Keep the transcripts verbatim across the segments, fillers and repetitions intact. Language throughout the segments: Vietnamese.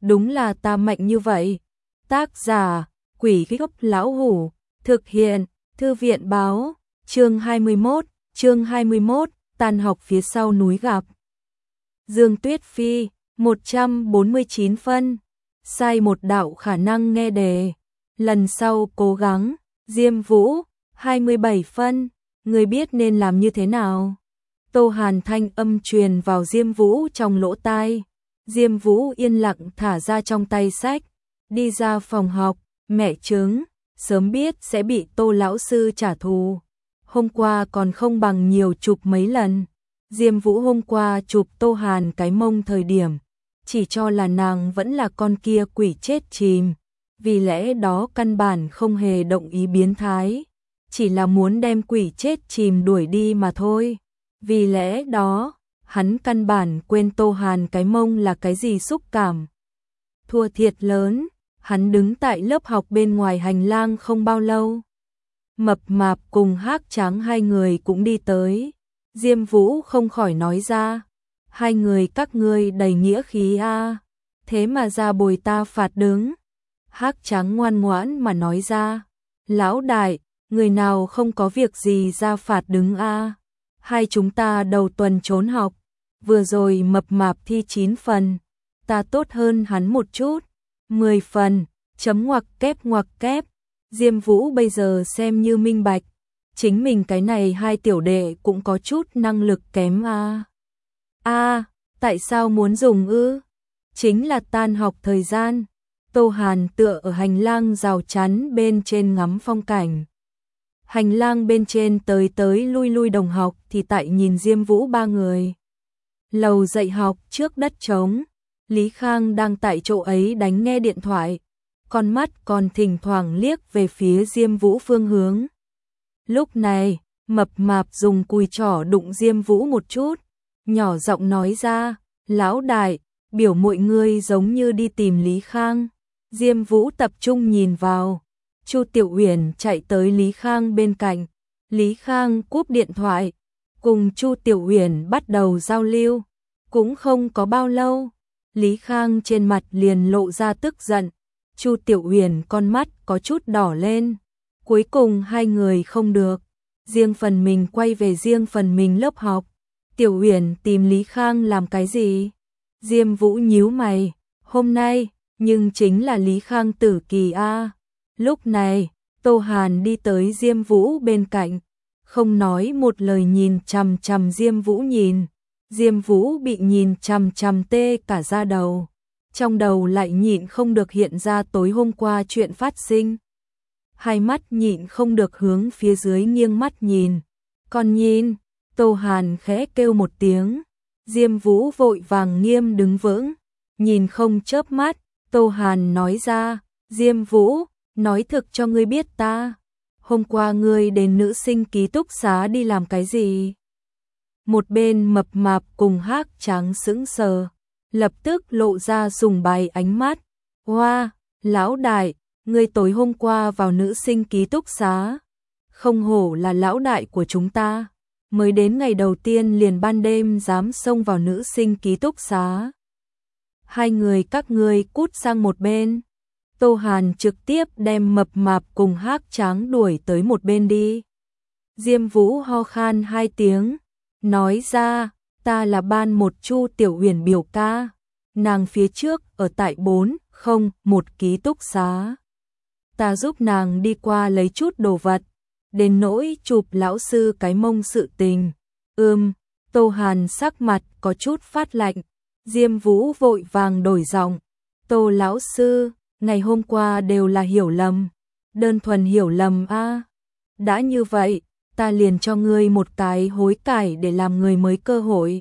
đúng là ta mạnh như vậy. Tác giả, Quỷ Gốc Lão Hủ, thực hiện, Thư viện báo, chương hai mươi mốt, chương hai mươi mốt, tan học phía sau núi gặp. Dương Tuyết Phi, một trăm bốn mươi chín phân, sai một đạo khả năng nghe đề, lần sau cố gắng. Diêm Vũ, hai mươi bảy phân, người biết nên làm như thế nào? Tô Hàn thanh âm truyền vào Diêm Vũ trong lỗ tai. Diêm Vũ yên lặng thả ra trong tay sách, đi ra phòng học. Mẹ chứng, sớm biết sẽ bị Tô lão sư trả thù. Hôm qua còn không bằng nhiều chụp mấy lần. Diêm Vũ hôm qua chụp Tô Hàn cái mông thời điểm, chỉ cho là nàng vẫn là con kia quỷ chết chìm. Vì lẽ đó căn bản không hề động ý biến thái, chỉ là muốn đem quỷ chết chìm đuổi đi mà thôi. Vì lẽ đó, hắn căn bản quên Tô Hàn cái mông là cái gì xúc cảm. Thua thiệt lớn, hắn đứng tại lớp học bên ngoài hành lang không bao lâu. Mập Mạp cùng Hắc Tráng hai người cũng đi tới. Diêm Vũ không khỏi nói ra, hai người các ngươi đầy nghĩa khí a, thế mà ra bồi ta phạt đứng. Hắc Tráng ngoan ngoãn mà nói ra, lão đại, người nào không có việc gì ra phạt đứng a? Hai chúng ta đầu tuần trốn học, vừa rồi Mập Mạp thi chín phần, ta tốt hơn hắn một chút, mười phần, chấm ngoặc kép ngoặc kép. Diêm Vũ bây giờ xem như minh bạch, chính mình cái này hai tiểu đệ cũng có chút năng lực kém a. A, tại sao muốn dùng ư? Chính là tan học thời gian. Tô Hàn tựa ở hành lang rào chắn bên trên ngắm phong cảnh. Hành lang bên trên tới tới lui lui đồng học thì tại nhìn Diêm Vũ ba người. Lầu dạy học trước đất trống, Lý Khang đang tại chỗ ấy đánh nghe điện thoại, con mắt còn thỉnh thoảng liếc về phía Diêm Vũ phương hướng. Lúc này, Mập Mạp dùng cùi trỏ đụng Diêm Vũ một chút, nhỏ giọng nói ra, lão đại, biểu muội ngươi giống như đi tìm Lý Khang. Diêm Vũ tập trung nhìn vào, Chu Tiểu Uyển chạy tới Lý Khang bên cạnh. Lý Khang cúp điện thoại, cùng Chu Tiểu Uyển bắt đầu giao lưu. Cũng không có bao lâu, Lý Khang trên mặt liền lộ ra tức giận. Chu Tiểu Uyển con mắt có chút đỏ lên. Cuối cùng hai người không được, riêng phần mình quay về riêng phần mình lớp học. Tiểu Uyển tìm Lý Khang làm cái gì? Diêm Vũ nhíu mày, hôm nay, nhưng chính là Lý Khang tử kỳ a. Lúc này, Tô Hàn đi tới Diêm Vũ bên cạnh, không nói một lời nhìn chằm chằm Diêm Vũ nhìn. Diêm Vũ bị nhìn chằm chằm tê cả da đầu, trong đầu lại nhịn không được hiện ra tối hôm qua chuyện phát sinh. Hai mắt nhịn không được hướng phía dưới nghiêng mắt nhìn. Còn nhìn, Tô Hàn khẽ kêu một tiếng. Diêm Vũ vội vàng nghiêm đứng vững, nhìn không chớp mắt. Tô Hàn nói ra, Diêm Vũ, nói thực cho ngươi biết ta, hôm qua ngươi đến nữ sinh ký túc xá đi làm cái gì? Một bên Mập Mạp cùng Hắc Tráng sững sờ, lập tức lộ ra sùng bái ánh mắt. Hoa, wow, lão đại, ngươi tối hôm qua vào nữ sinh ký túc xá, không hổ là lão đại của chúng ta, mới đến ngày đầu tiên liền ban đêm dám xông vào nữ sinh ký túc xá. Hai người các ngươi cút sang một bên. Tô Hàn trực tiếp đem Mập Mạp cùng Hắc Tráng đuổi tới một bên đi. Diêm Vũ ho khan hai tiếng, nói ra, ta là ban một Chu Tiểu Uyển biểu ca, nàng phía trước ở tại bốn không một ký túc xá. Ta giúp nàng đi qua lấy chút đồ vật, đến nỗi chụp lão sư cái mông sự tình. Ừm, Tô Hàn sắc mặt có chút phát lạnh. Diêm Vũ vội vàng đổi giọng, Tô lão sư, ngày hôm qua đều là hiểu lầm, đơn thuần hiểu lầm a. À. Đã như vậy, ta liền cho ngươi một cái hối cải để làm người mới cơ hội.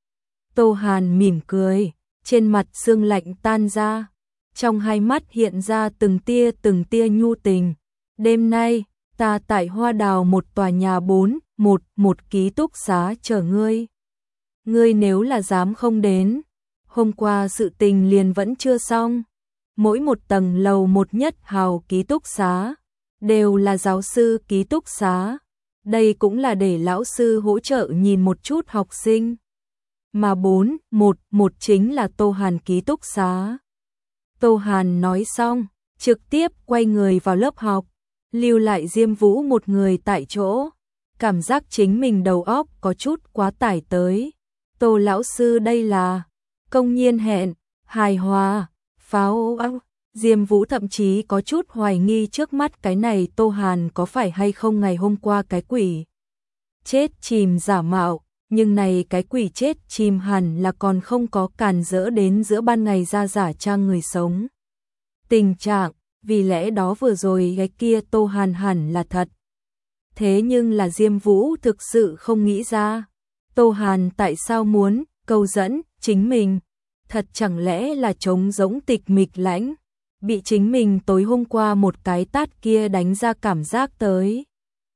Tô Hàn mỉm cười, trên mặt sương lạnh tan ra, trong hai mắt hiện ra từng tia từng tia nhu tình. Đêm nay, ta tại Hoa Đào một tòa nhà bốn một một ký túc xá chờ ngươi. Ngươi nếu là dám không đến, hôm qua sự tình liền vẫn chưa xong. Mỗi một tầng lầu một nhất hào ký túc xá đều là giáo sư ký túc xá. Đây cũng là để lão sư hỗ trợ nhìn một chút học sinh. Mà bốn một một chính là Tô Hàn ký túc xá. Tô Hàn nói xong, trực tiếp quay người vào lớp học, lưu lại Diêm Vũ một người tại chỗ. Cảm giác chính mình đầu óc có chút quá tải tới. Tô lão sư đây là công nhiên hẹn, hài hòa, pháo áo. Diêm Vũ thậm chí có chút hoài nghi trước mắt cái này Tô Hàn có phải hay không ngày hôm qua cái quỷ chết chìm giả mạo, nhưng này cái quỷ chết chìm hẳn là còn không có càn rỡ đến giữa ban ngày ra giả trang người sống. Tình trạng, vì lẽ đó vừa rồi cái kia Tô Hàn hẳn là thật. Thế nhưng là Diêm Vũ thực sự không nghĩ ra, Tô Hàn tại sao muốn câu dẫn chính mình, thật chẳng lẽ là trống rỗng tịch mịch lãnh, bị chính mình tối hôm qua một cái tát kia đánh ra cảm giác tới.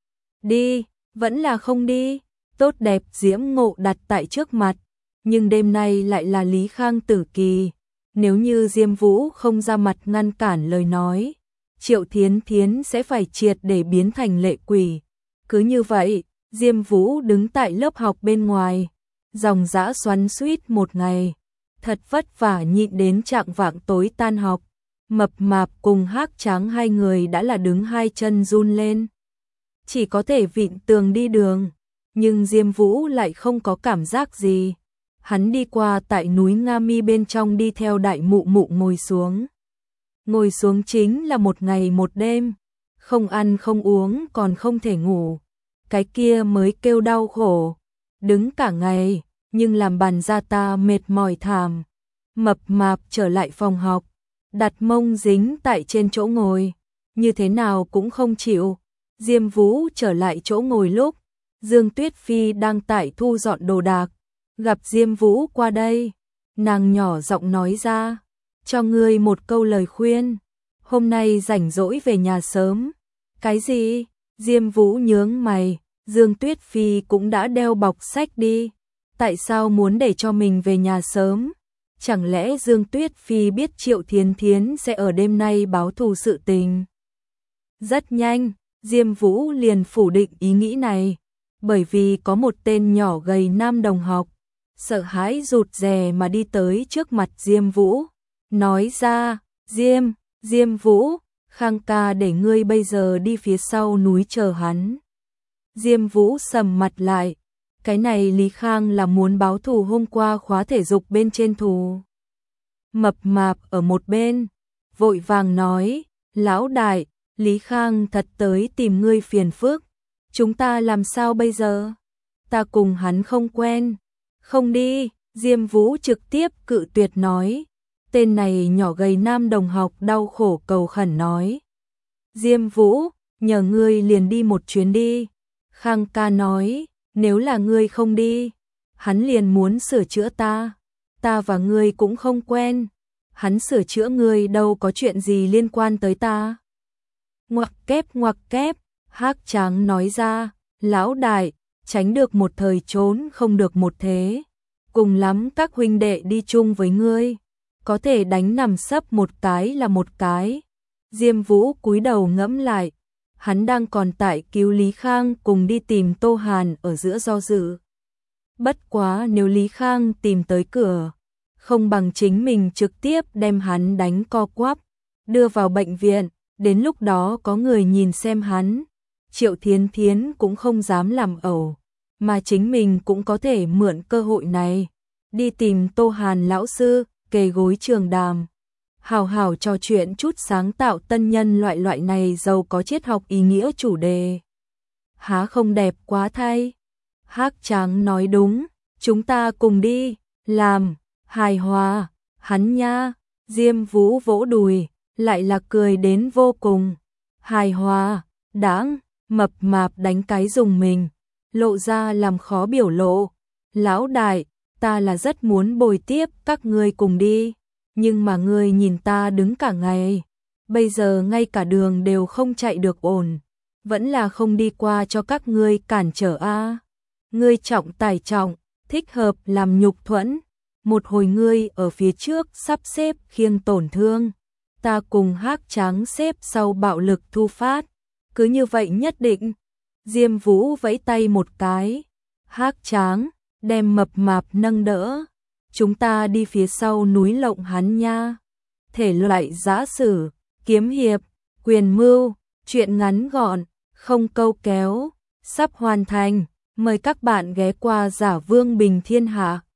Đi, vẫn là không đi, tốt đẹp diễm ngộ đặt tại trước mặt, nhưng đêm nay lại là Lý Khang tử kỳ, nếu như Diêm Vũ không ra mặt ngăn cản lời nói, Triệu Thiến Thiến sẽ phải triệt để biến thành lệ quỷ. Cứ như vậy, Diêm Vũ đứng tại lớp học bên ngoài, dòng dã xoắn xuýt một ngày, thật vất vả nhịn đến trạng vạng tối tan học, Mập Mạp cùng Hắc Tráng hai người đã là đứng hai chân run lên, chỉ có thể vịn tường đi đường, nhưng Diêm Vũ lại không có cảm giác gì. Hắn đi qua tại núi Nga Mi bên trong đi theo đại mụ mụ ngồi xuống. Ngồi xuống chính là một ngày một đêm, không ăn không uống còn không thể ngủ, cái kia mới kêu đau khổ, đứng cả ngày, nhưng làm bàn ra ta mệt mỏi thảm. Mập Mạp trở lại phòng học, đặt mông dính tại trên chỗ ngồi, như thế nào cũng không chịu. Diêm Vũ trở lại chỗ ngồi lúc, Dương Tuyết Phi đang tại thu dọn đồ đạc, gặp Diêm Vũ qua đây, nàng nhỏ giọng nói ra, cho ngươi một câu lời khuyên, hôm nay rảnh rỗi về nhà sớm. Cái gì? Diêm Vũ nhướng mày, Dương Tuyết Phi cũng đã đeo bọc sách đi, tại sao muốn để cho mình về nhà sớm? Chẳng lẽ Dương Tuyết Phi biết Triệu Thiến Thiến sẽ ở đêm nay báo thù sự tình? Rất nhanh, Diêm Vũ liền phủ định ý nghĩ này, bởi vì có một tên nhỏ gầy nam đồng học, sợ hãi rụt rè mà đi tới trước mặt Diêm Vũ, nói ra, Diêm, Diêm Vũ, Khang ca để ngươi bây giờ đi phía sau núi chờ hắn. Diêm Vũ sầm mặt lại, cái này Lý Khang là muốn báo thù hôm qua khóa thể dục bên trên thù. Mập Mạp ở một bên, vội vàng nói, lão đại, Lý Khang thật tới tìm ngươi phiền phức, chúng ta làm sao bây giờ? Ta cùng hắn không quen. Không đi, Diêm Vũ trực tiếp cự tuyệt nói. Tên này nhỏ gầy nam đồng học đau khổ cầu khẩn nói. Diêm Vũ, nhờ ngươi liền đi một chuyến đi. Khang ca nói, nếu là ngươi không đi, hắn liền muốn sửa chữa ta. Ta và ngươi cũng không quen, hắn sửa chữa ngươi đâu có chuyện gì liên quan tới ta. Ngoặc kép ngoặc kép, Hắc Tráng nói ra, lão đại, tránh được một thời trốn không được một thế. Cùng lắm các huynh đệ đi chung với ngươi, có thể đánh nằm sấp một cái là một cái. Diêm Vũ cúi đầu ngẫm lại, hắn đang còn tại cứu Lý Khang cùng đi tìm Tô Hàn ở giữa do dự. Bất quá nếu Lý Khang tìm tới cửa, không bằng chính mình trực tiếp đem hắn đánh co quắp, đưa vào bệnh viện, đến lúc đó có người nhìn xem hắn. Triệu Thiến Thiến cũng không dám làm ẩu, mà chính mình cũng có thể mượn cơ hội này, đi tìm Tô Hàn lão sư, kề gối trường đàm. Hào hào trò chuyện chút sáng tạo tân nhân loại loại này giàu có triết học ý nghĩa chủ đề. Há không đẹp quá thay? Hắc Tráng nói đúng, chúng ta cùng đi, làm, hài hòa, hắn nha. Diêm Vũ vỗ đùi, lại là cười đến vô cùng. Hài hòa, đáng, Mập Mạp đánh cái dùng mình, lộ ra làm khó biểu lộ. Lão đại, ta là rất muốn bồi tiếp các ngươi cùng đi, nhưng mà ngươi nhìn ta đứng cả ngày, bây giờ ngay cả đường đều không chạy được ổn, vẫn là không đi qua cho các ngươi cản trở a. Ngươi trọng tài trọng, thích hợp làm nhục thuẫn, một hồi ngươi ở phía trước sắp xếp khiêng tổn thương, ta cùng Hắc Tráng xếp sau bạo lực thu phát, cứ như vậy nhất định. Diêm Vũ vẫy tay một cái, Hắc Tráng đem Mập Mạp nâng đỡ, chúng ta đi phía sau núi lộng hắn nha. thể loại giã sử, kiếm hiệp, quyền mưu, truyện ngắn gọn, không câu kéo, sắp hoàn thành. Mời các bạn ghé qua Giả Vương Bình Thiên Hạ.